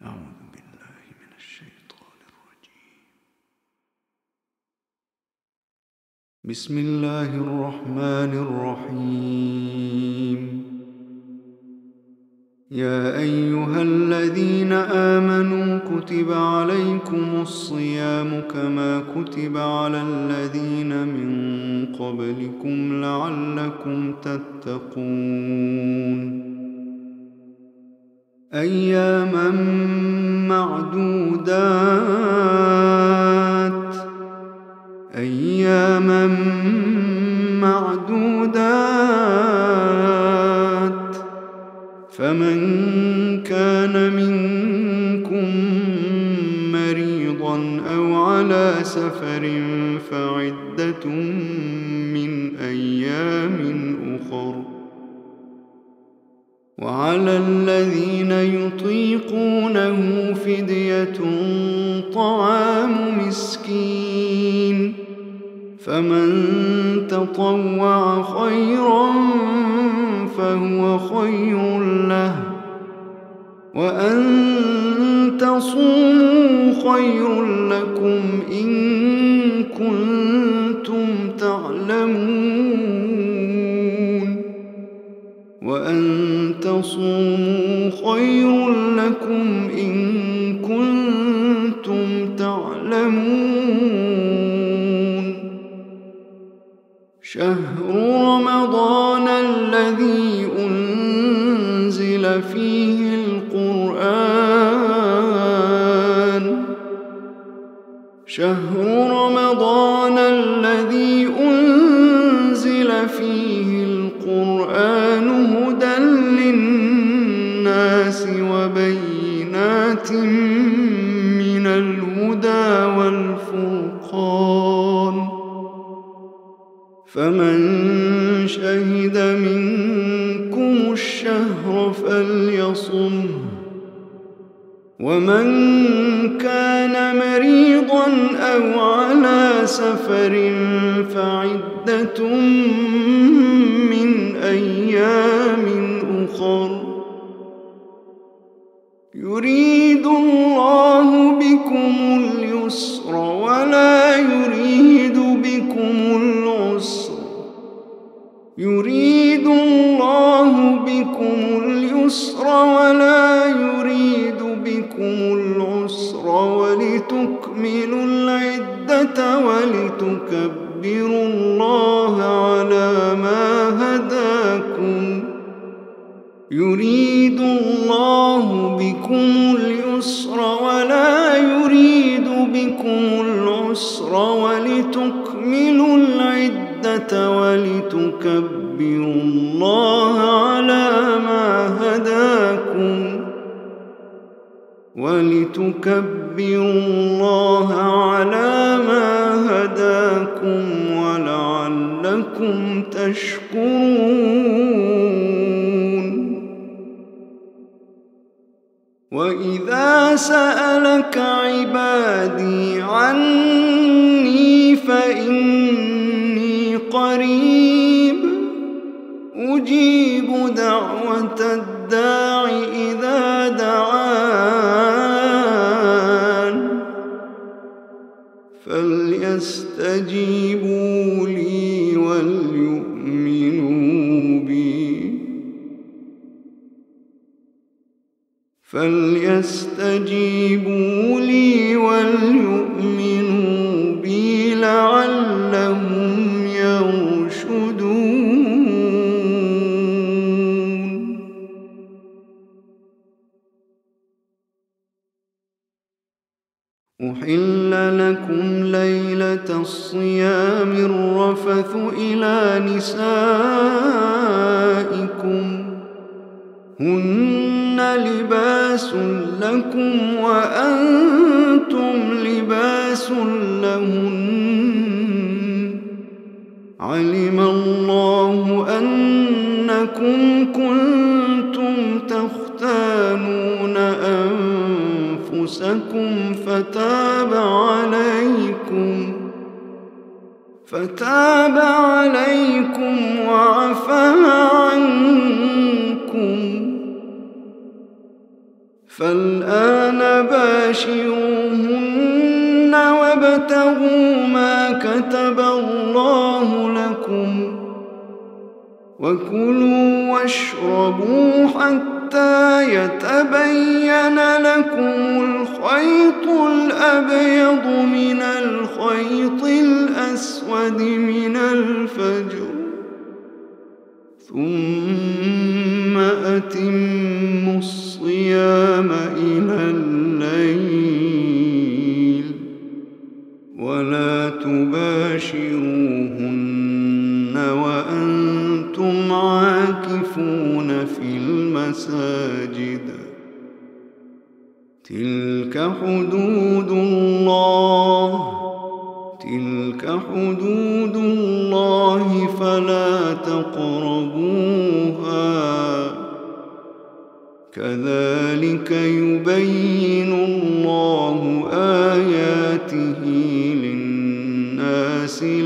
أعوذ بالله من الشيطان الرجيم. بسم الله الرحمن الرحيم. يا أيها الذين آمنوا كتب عليكم الصيام كما كتب على الذين من قبلكم لعلكم تتقون. أياما معدودات فمن كان منكم مريضا أو على سفر فعدة من أيام أخر، وعلى الذين يطيقونه فدية طعام مسكين، فمن تطوع خيرا فهو خير له، وأن تصوموا خير لكم إن كنتم تعلمون، وأن تصوموا خير لكم إن كنتم تعلمون. شهر رمضان الذي أنزل فيه القرآن هدى للناس وبينات من الهدى والفرقان، فمن شهد منكم الشهر فليصمه، ومن كان مريضا أو على سفر فعدة من أيام أخر، يريد الله بكم اليسر ولا يريد بكم العسر، ولتكملوا العدة ولتكبروا الله على ما هداكم. يريد الله بكم اليسر ولا يريد بكم العسر، ولتكملوا العدة ولتكبروا الله على ما هداكم ولعلكم تشكرون. وإذا سألك عبادي عني فإني قريب أجيب دعوة الداع إذا دعان، فليستجيبوا لي وليؤمنوا بي لعلهم يرشدون. أحل لكم ليلة الصيام الرفث إلى نسائكم هن لباس لكم وأنتم لباس لهن، علم الله أنكم كنتم تختانون أنفسكم فتاب عليكم وعفى عنكم، فالآن باشروهن وابتغوا ما كتب الله لكم وكلوا واشربوا حتى يتبين لكم الخيط الأبيض من الخيط الأسود من الفجر ثم أتموا الصيام إلى الليل ولا تباشروهن وأنتم عاكفون في المساجد تلك حدود الله فلا تقربوها كذلك يبين الله آياته للناس